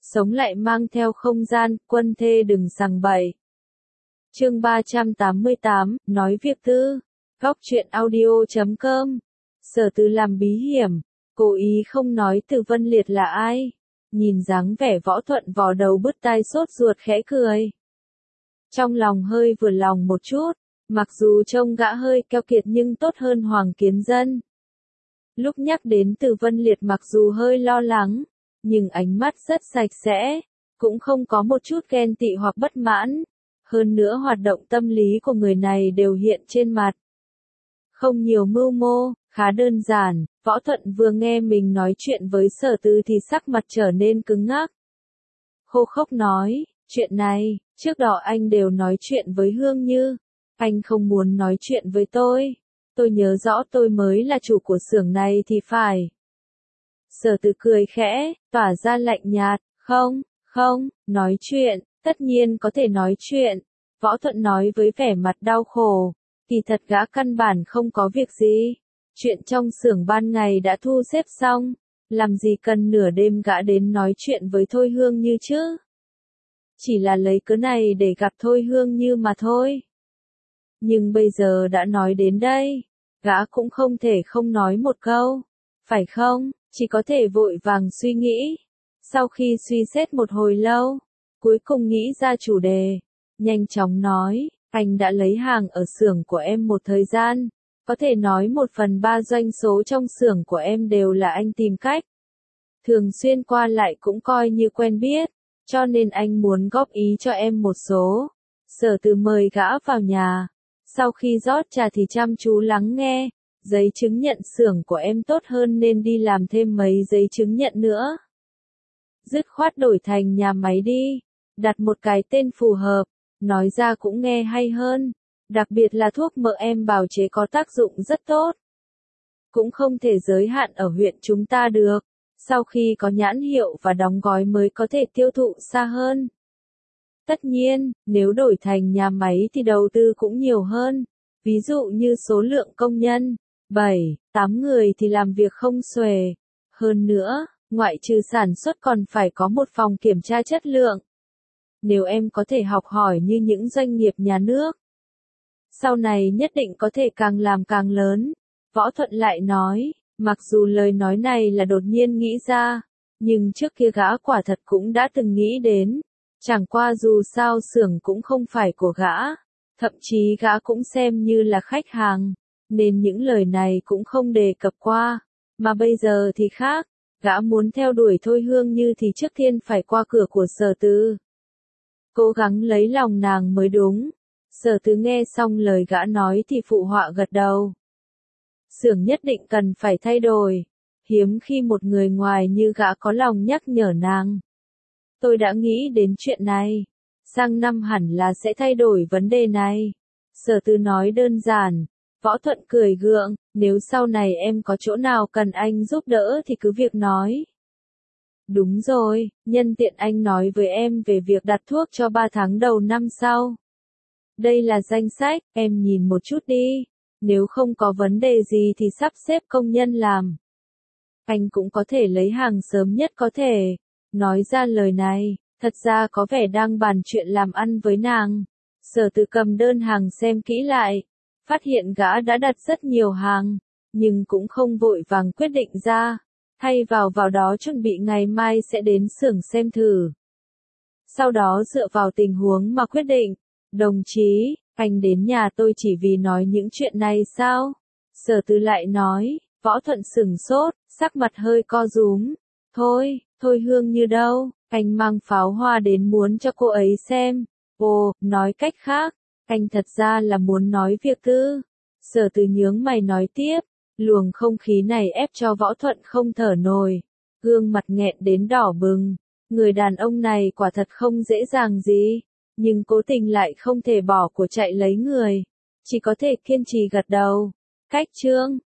sống lại mang theo không gian, quân thê đừng sằng bậy. Chương 388, nói việc tư. Góc truyện audio.com. Sở Từ làm bí hiểm, cố ý không nói Từ Vân Liệt là ai. Nhìn dáng vẻ Võ Thuận vò đầu bứt tai sốt ruột khẽ cười. Trong lòng hơi vừa lòng một chút, mặc dù trông gã hơi keo kiệt nhưng tốt hơn Hoàng Kiến Dân. Lúc nhắc đến Từ Vân Liệt mặc dù hơi lo lắng, nhưng ánh mắt rất sạch sẽ, cũng không có một chút ghen tị hoặc bất mãn. Hơn nữa hoạt động tâm lý của người này đều hiện trên mặt. Không nhiều mưu mô, khá đơn giản. Võ Thuận vừa nghe mình nói chuyện với Sở Từ thì sắc mặt trở nên cứng ngắc. Khô khốc nói, chuyện này, trước đó anh đều nói chuyện với Hương Như. Anh không muốn nói chuyện với tôi. Tôi nhớ rõ tôi mới là chủ của xưởng này thì phải. Sở Từ cười khẽ, tỏa ra lạnh nhạt, không, nói chuyện, tất nhiên có thể nói chuyện. Võ Thuận nói với vẻ mặt đau khổ, kỳ thật gã căn bản không có việc gì. Chuyện trong xưởng ban ngày đã thu xếp xong, làm gì cần nửa đêm gã đến nói chuyện với Thôi Hương Như chứ. Chỉ là lấy cớ này để gặp Thôi Hương Như mà thôi. Nhưng bây giờ đã nói đến đây, gã cũng không thể không nói một câu, phải không, chỉ có thể vội vàng suy nghĩ. Sau khi suy xét một hồi lâu, cuối cùng nghĩ ra chủ đề, nhanh chóng nói, anh đã lấy hàng ở xưởng của em một thời gian, có thể nói 1/3 doanh số trong xưởng của em đều là anh tìm cách. Thường xuyên qua lại cũng coi như quen biết, cho nên anh muốn góp ý cho em một số. Sở Từ mời gã vào nhà, sau khi rót trà thì chăm chú lắng nghe, giấy chứng nhận xưởng của em tốt hơn nên đi làm thêm mấy giấy chứng nhận nữa. Dứt khoát đổi thành nhà máy đi, đặt một cái tên phù hợp, nói ra cũng nghe hay hơn, đặc biệt là thuốc mỡ em bào chế có tác dụng rất tốt. Cũng không thể giới hạn ở huyện chúng ta được, sau khi có nhãn hiệu và đóng gói mới có thể tiêu thụ xa hơn. Tất nhiên, nếu đổi thành nhà máy thì đầu tư cũng nhiều hơn, ví dụ như số lượng công nhân, 7-8 người thì làm việc không xuể. Hơn nữa, ngoại trừ sản xuất còn phải có một phòng kiểm tra chất lượng. Nếu em có thể học hỏi như những doanh nghiệp nhà nước, sau này nhất định có thể càng làm càng lớn. Võ Thuận lại nói, mặc dù lời nói này là đột nhiên nghĩ ra, nhưng trước kia gã quả thật cũng đã từng nghĩ đến. Chẳng qua dù sao xưởng cũng không phải của gã, thậm chí gã cũng xem như là khách hàng, nên những lời này cũng không đề cập qua. Mà bây giờ thì khác, gã muốn theo đuổi Thôi Hương Như thì trước tiên phải qua cửa của Sở Từ. Cố gắng lấy lòng nàng mới đúng. Sở Từ nghe xong lời gã nói thì phụ họa gật đầu. Xưởng nhất định cần phải thay đổi, hiếm khi một người ngoài như gã có lòng nhắc nhở nàng. Tôi đã nghĩ đến chuyện này, sang năm hẳn là sẽ thay đổi vấn đề này. Sở Từ nói đơn giản. Võ Thuận cười gượng, nếu sau này em có chỗ nào cần anh giúp đỡ thì cứ việc nói. Đúng rồi, nhân tiện anh nói với em về việc đặt thuốc cho 3 tháng đầu năm sau. Đây là danh sách, em nhìn một chút đi, nếu không có vấn đề gì thì sắp xếp công nhân làm. Anh cũng có thể lấy hàng sớm nhất có thể. Nói ra lời này, thật ra có vẻ đang bàn chuyện làm ăn với nàng. Sở Từ cầm đơn hàng xem kỹ lại, phát hiện gã đã đặt rất nhiều hàng, nhưng cũng không vội vàng quyết định ra, thay vào đó chuẩn bị ngày mai sẽ đến xưởng xem thử. Sau đó dựa vào tình huống mà quyết định. Đồng chí, anh đến nhà tôi chỉ vì nói những chuyện này sao? Sở Từ lại nói. Võ Thuận sửng sốt, sắc mặt hơi co rúm. Thôi Hương Như đâu, anh mang pháo hoa đến muốn cho cô ấy xem. Ồ, nói cách khác, anh thật ra là muốn nói việc tư. Sở Từ nhướng mày nói tiếp, luồng không khí này ép cho Võ Thuận không thở nổi. Gương mặt nghẹn đến đỏ bừng, người đàn ông này quả thật không dễ dàng gì, nhưng cố tình lại không thể bỏ của chạy lấy người. Chỉ có thể kiên trì gật đầu. Cách chương